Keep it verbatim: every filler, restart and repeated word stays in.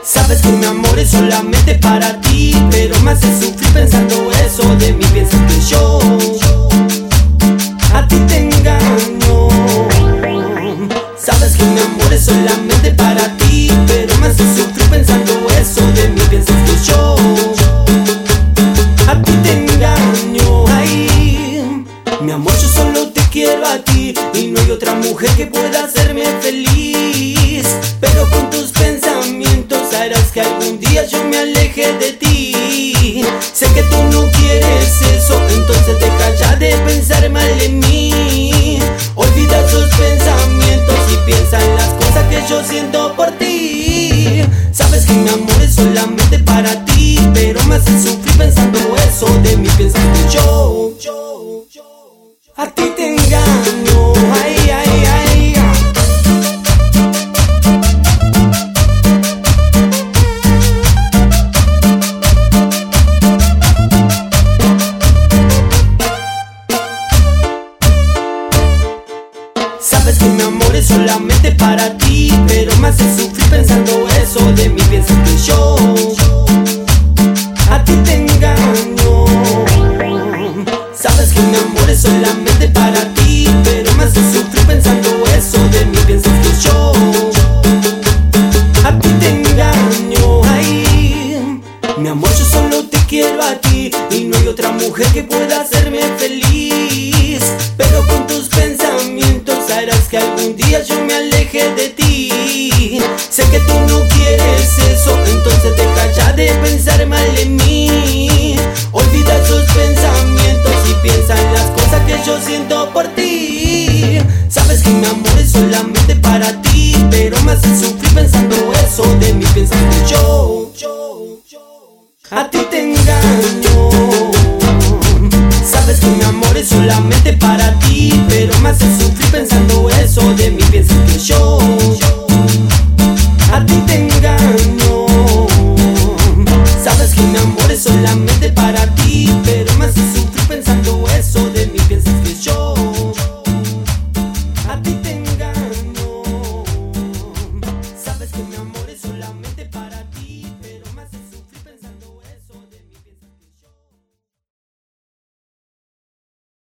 Sabes que mi amor es solamente para ti, pero me hace sufrir pensando eso de mí. Piensas que yo a ti te engaño. Sabes que mi amor es solamente para ti, pero me hace sufrir pensando eso de mí. Piensas que yo a ti te engaño. Ay, mi amor, yo solo te quiero a ti y no hay otra mujer que pueda hacerme feliz. Pero con tus pensamientos harás que algún día yo me aleje de ti. Sé que tú no quieres eso, entonces deja ya de pensar mal en mí. Olvida esos pensamientos y piensa en las cosas que yo siento por ti. Sabes que mi amor es solamente para ti, pero me hace sufrir pensando eso de mí. Piensas que yo a ti te engaño. Ay, ay, ay. Sabes que mi amor es solamente para ti, pero me hace sufrir pensando eso de mí. Piensas que yo a ti te engaño. Sabes que mi amor es solamente para ti, pero me hace sufrir pensando eso de mí. Piensas que yo a ti te engaño. Ay, mi amor, yo solo te quiero a ti y no hay otra mujer que pueda hacerme feliz. Pero con tus pensamientos harás que algún día yo me aleje de ti. Sé que tú no quieres eso, entonces deja ya de pensar mal en mí. Olvida esos pensamientos y piensa en las cosas que yo siento por ti. Sabes que mi amor es solamente para ti, pero me hace sufrir pensando eso de mí. Piensas que yo a ti te engaño. Sabes que mi amor es solamente para ti, pero me hace sufrir pensando eso de mí. Piensas que yo